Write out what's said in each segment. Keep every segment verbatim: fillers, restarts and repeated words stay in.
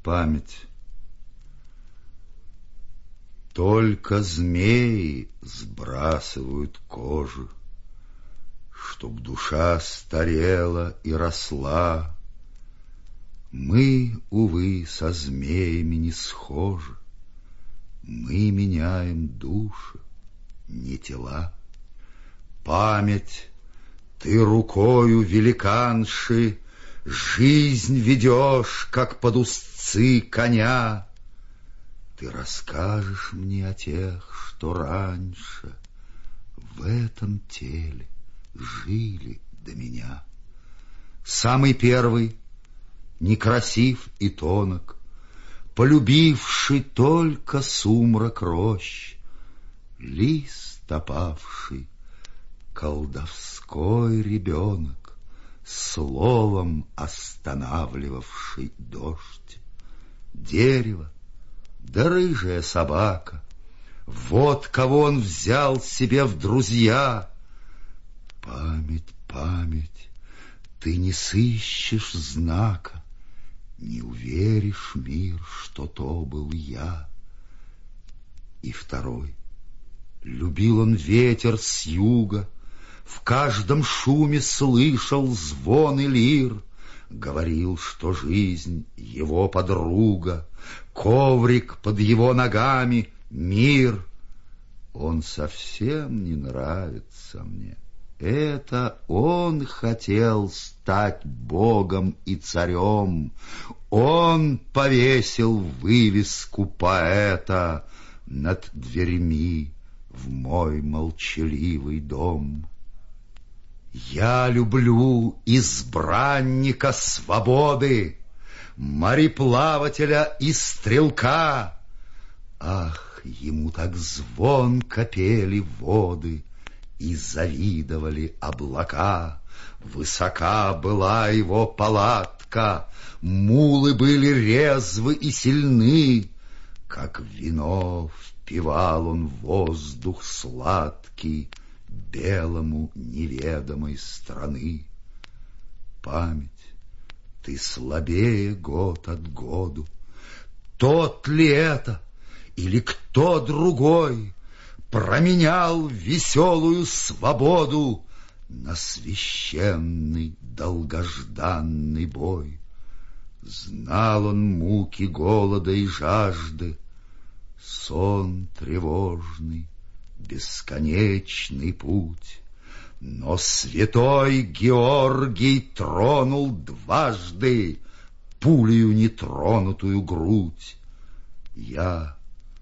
Память. Только змеи сбрасывают кожу, чтоб душа старела и росла. Мы, увы, со змеями не схожи. Мы меняем души, не тела. Память, ты рукою великанши жизнь ведешь, как под узцы коня. Ты расскажешь мне о тех, что раньше в этом теле жили до меня. Самый первый, некрасив и тонок, полюбивший только сумрак рощ, лист опавший, колдовской ребенок, словом останавливавший дождь. Дерево, да рыжая собака, вот кого он взял себе в друзья. Память, память, ты не сыщешь знака, не уверишь, мир, что то был я. И второй, любил он ветер с юга, в каждом шуме слышал звон и лир, говорил, что жизнь его подруга, коврик под его ногами — мир. Он совсем не нравится мне. Это он хотел стать богом и царем. Он повесил вывеску поэта над дверьми в мой молчаливый дом. Я люблю избранника свободы, мореплавателя и стрелка. Ах, ему так звонко пели воды и завидовали облака. Высока была его палатка, мулы были резвы и сильны. Как вино впивал он воздух сладкий белому неведомой страны. Память, ты слабее год от году. Тот ли это или кто другой променял веселую свободу на священный долгожданный бой? Знал он муки голода и жажды, сон тревожный, бесконечный путь. Но святой Георгий тронул дважды пулею нетронутую грудь. Я,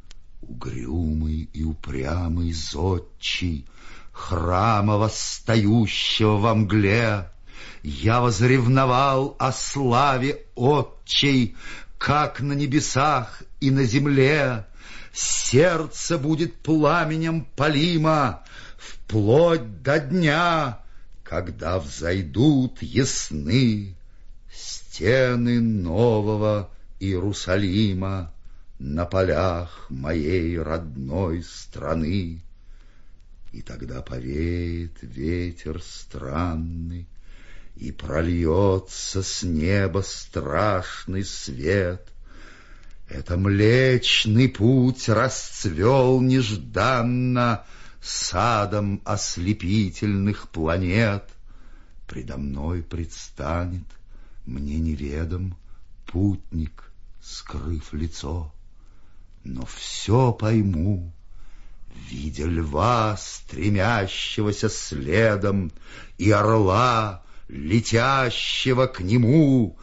угрюмый и упрямый зодчий храма восстающего во мгле, я возревновал о славе отчей, как на небесах и на земле. Сердце будет пламенем палимо вплоть до дня, когда взойдут ясны стены нового Иерусалима на полях моей родной страны. И тогда повеет ветер странный, и прольется с неба страшный свет. Это Млечный Путь расцвел нежданно садом ослепительных планет. Предо мной предстанет мне неведом путник, скрыв лицо. Но все пойму, видя льва, стремящегося следом, и орла, летящего к нему.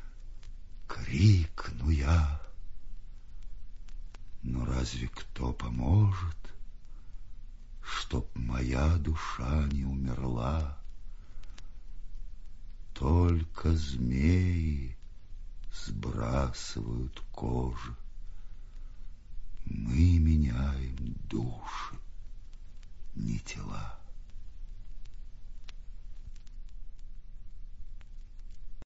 Крикну я, но разве кто поможет, чтоб моя душа не умерла? Только змеи сбрасывают кожу. Мы меняем души, не тела.